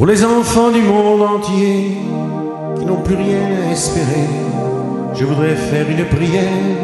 Pour les enfants du monde entier qui n'ont plus rien à espérer, je voudrais faire une prière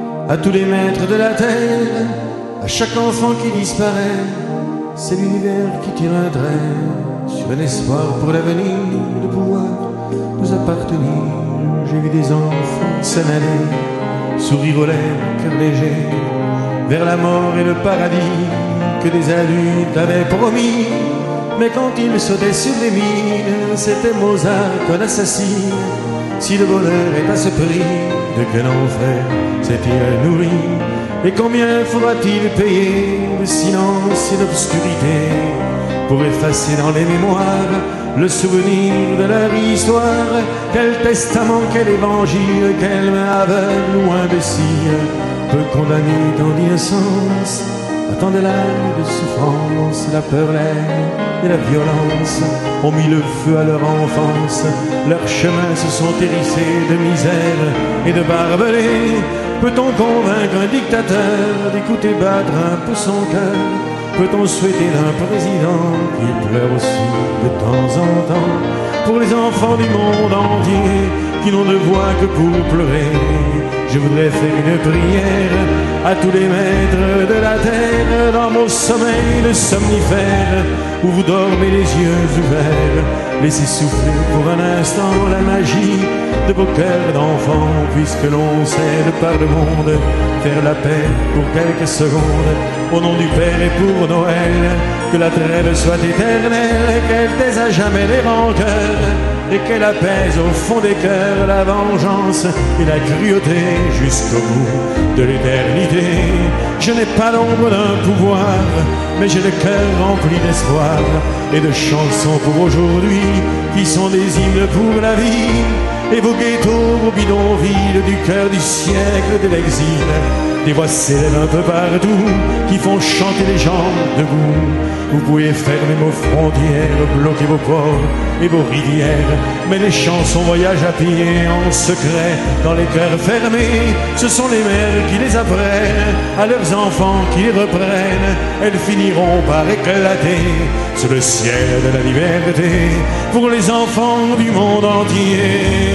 à tous les maîtres de la terre, à chaque enfant qui disparaît. C'est l'univers qui tire un trait sur un espoir pour l'avenir, de pouvoir nous appartenir. J'ai vu des enfants s'en aller, sourire aux lèvres, cœur léger, vers la mort et le paradis que des adultes avaient promis. Mais quand ils sautaient sur les mines, c'était Mozart qu'on assassine. Si le bonheur est à ce prix, de quel enfer s'est-il nourri? Et combien faudra-t-il payer de silence et d'obscurité pour effacer dans les mémoires le souvenir de leur histoire? Quel testament, quel évangile, quelle main aveugle ou imbécile peut condamner tant d'innocence à tant de larmes de souffrance? La peur, l'air et la violence ont mis le feu à leur enfance. Leurs chemins se sont hérissés de misère et de barbelés. Peut-on convaincre un dictateur d'écouter battre un peu son cœur? Peut-on souhaiter d'un président qui pleure aussi de temps en temps pour les enfants du monde entier qui n'ont de voix que pour pleurer? Je voudrais faire une prière à tous les maîtres de la terre, dans mon sommeil de somnifère, où vous dormez les yeux ouverts. Laissez souffler pour un instant la magie de vos cœurs d'enfants, puisque l'on sait de par le monde faire la paix pour quelques secondes. Au nom du Père et pour Noël, que la trêve soit éternelle, qu'elle taise à jamais les rancœurs et qu'elle apaise au fond des cœurs la vengeance et la cruauté jusqu'au bout de l'éternité. Je n'ai pas l'ombre d'un pouvoir, mais j'ai le cœur rempli d'espoir et de chansons pour aujourd'hui qui sont des hymnes pour la vie. Et vos ghettos, vos bidonvilles du cœur du siècle de l'exil, des voix s'élèvent un peu partout qui font chanter les gens debout. Vous pouvez fermer vos frontières, bloquer vos ports et vos rivières, mais les chansons voyagent à pied en secret dans les cœurs fermés. Ce sont les mères qui les apprennent à leurs enfants qui les reprennent. Elles finiront par éclater sur le ciel de la liberté pour les enfants du monde entier.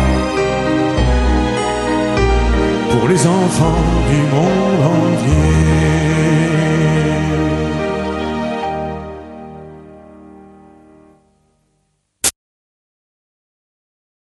Pour les enfants du monde entier.